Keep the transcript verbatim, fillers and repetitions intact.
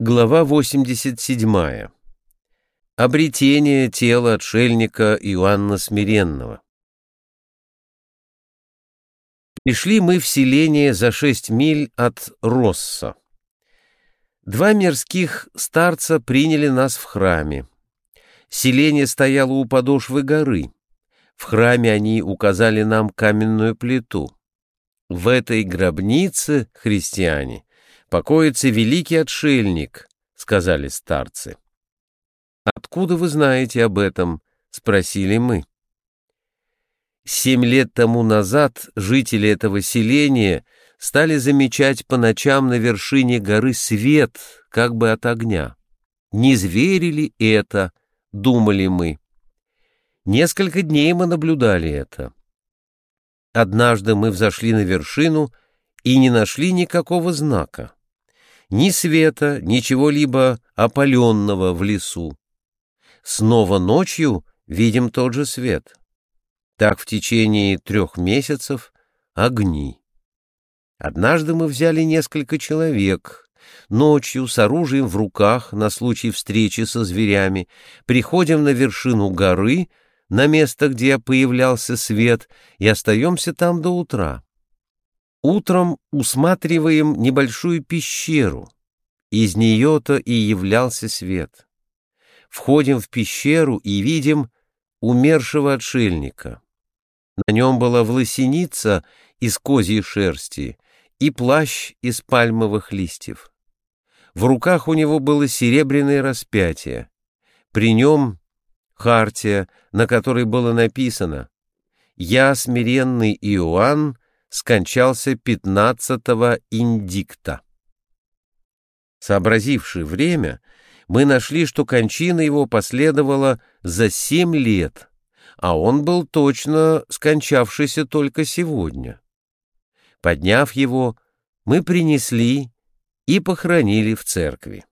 Глава восемьдесят седьмая. Обретение тела отшельника Иоанна Смиренного. Пришли мы в селение за шесть миль от Росса. Два мирских старца приняли нас в храме. Селение стояло у подошвы горы. В храме они указали нам каменную плиту. В этой гробнице, христиане, покоится великий отшельник, — сказали старцы. «Откуда вы знаете об этом?» — спросили мы. Семь лет тому назад жители этого селения стали замечать по ночам на вершине горы свет, как бы от огня. Не звери ли это, думали мы. Несколько дней мы наблюдали это. Однажды мы взошли на вершину и не нашли никакого знака. Ни света, ничего-либо опаленного в лесу. Снова ночью видим тот же свет. Так в течение трех месяцев огни. Однажды мы взяли несколько человек. Ночью с оружием в руках на случай встречи со зверями приходим на вершину горы, на место, где появлялся свет, и остаемся там до утра. Утром усматриваем небольшую пещеру. Из нее-то и являлся свет. Входим в пещеру и видим умершего отшельника. На нем была власеница из козьей шерсти и плащ из пальмовых листьев. В руках у него было серебряное распятие. При нем хартия, на которой было написано: «Я, смиренный Иоанн, скончался пятнадцатого индикта». Сообразивши время, мы нашли, что кончина его последовала за семь лет, а он был точно скончавшийся только сегодня. Подняв его, мы принесли и похоронили в церкви.